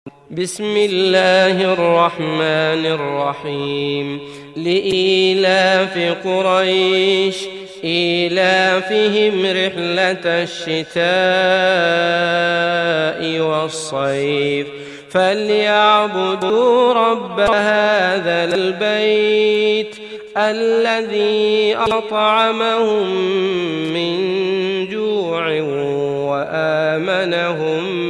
بسم الله الرحمن الرحيم. لإيلاف قريش إيلافهم رحلة الشتاء والصيف فليعبدوا رب هذا البيت الذي أطعمهم من جوع وآمنهم